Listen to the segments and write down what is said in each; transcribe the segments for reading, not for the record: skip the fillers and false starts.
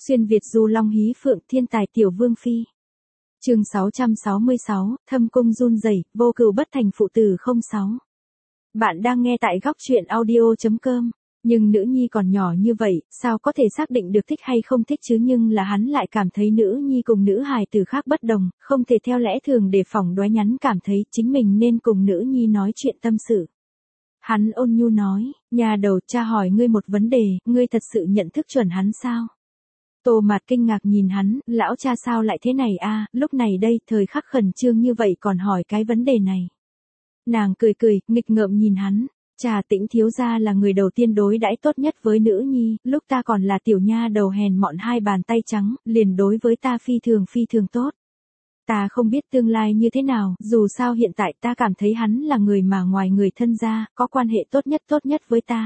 Xuyên Việt du long hí phượng thiên tài tiểu vương phi. Chương 666, thâm cung run rẩy, vô cừu bất thành phụ tử 06. Bạn đang nghe tại góc truyện audio.com. Nhưng nữ nhi còn nhỏ như vậy, sao có thể xác định được thích hay không thích chứ, nhưng là hắn lại cảm thấy nữ nhi cùng nữ hài tử khác bất đồng, không thể theo lẽ thường để phỏng đoán, nhắn cảm thấy chính mình nên cùng nữ nhi nói chuyện tâm sự. Hắn ôn nhu nói, nhà đầu, cha hỏi ngươi một vấn đề, ngươi thật sự nhận thức chuẩn hắn sao? Tô Mạt kinh ngạc nhìn hắn, lão cha sao lại thế này a? Lúc này đây, thời khắc khẩn trương như vậy còn hỏi cái vấn đề này. Nàng cười cười, nghịch ngợm nhìn hắn, cha, Tĩnh thiếu gia là người đầu tiên đối đãi tốt nhất với nữ nhi, lúc ta còn là tiểu nha đầu hèn mọn hai bàn tay trắng, liền đối với ta phi thường tốt. Ta không biết tương lai như thế nào, dù sao hiện tại ta cảm thấy hắn là người mà ngoài người thân ra, có quan hệ tốt nhất với ta.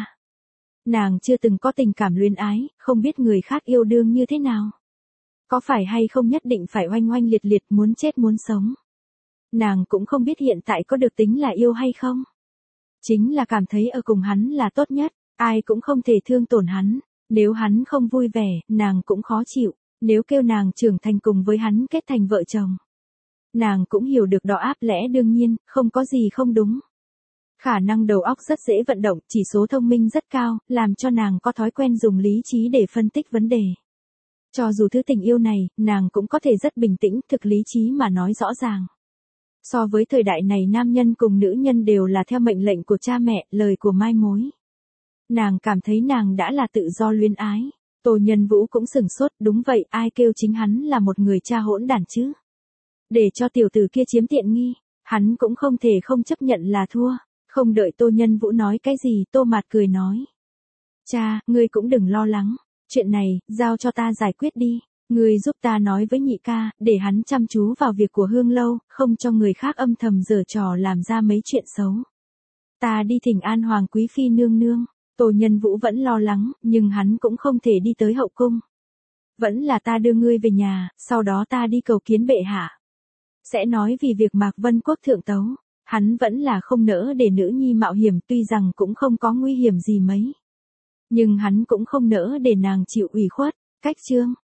Nàng chưa từng có tình cảm luyến ái, không biết người khác yêu đương như thế nào. Có phải hay không nhất định phải oanh oanh liệt liệt, muốn chết muốn sống. Nàng cũng không biết hiện tại có được tính là yêu hay không. Chính là cảm thấy ở cùng hắn là tốt nhất, ai cũng không thể thương tổn hắn. Nếu hắn không vui vẻ, nàng cũng khó chịu. Nếu kêu nàng trưởng thành cùng với hắn kết thành vợ chồng, nàng cũng hiểu được đó áp lẽ đương nhiên, không có gì không đúng. Khả năng đầu óc rất dễ vận động, chỉ số thông minh rất cao, làm cho nàng có thói quen dùng lý trí để phân tích vấn đề. Cho dù thứ tình yêu này, nàng cũng có thể rất bình tĩnh, thực lý trí mà nói rõ ràng. So với thời đại này nam nhân cùng nữ nhân đều là theo mệnh lệnh của cha mẹ, lời của mai mối. Nàng cảm thấy nàng đã là tự do luyến ái. Tô Nhân Vũ cũng sửng sốt, đúng vậy, ai kêu chính hắn là một người cha hỗn đản chứ. Để cho tiểu tử kia chiếm tiện nghi, hắn cũng không thể không chấp nhận là thua. Không đợi Tô Nhân Vũ nói cái gì, Tô Mạt cười nói. Cha, ngươi cũng đừng lo lắng, chuyện này, giao cho ta giải quyết đi. Ngươi giúp ta nói với nhị ca, để hắn chăm chú vào việc của Hương Lâu, không cho người khác âm thầm giở trò làm ra mấy chuyện xấu. Ta đi thỉnh an Hoàng Quý Phi nương nương. Tô Nhân Vũ vẫn lo lắng, nhưng hắn cũng không thể đi tới hậu cung. Vẫn là ta đưa ngươi về nhà, sau đó ta đi cầu kiến bệ hạ. Sẽ nói vì việc Mạc Vân Quốc thượng tấu, hắn vẫn là không nỡ để nữ nhi mạo hiểm, tuy rằng cũng không có nguy hiểm gì mấy. Nhưng hắn cũng không nỡ để nàng chịu ủy khuất. Cách chương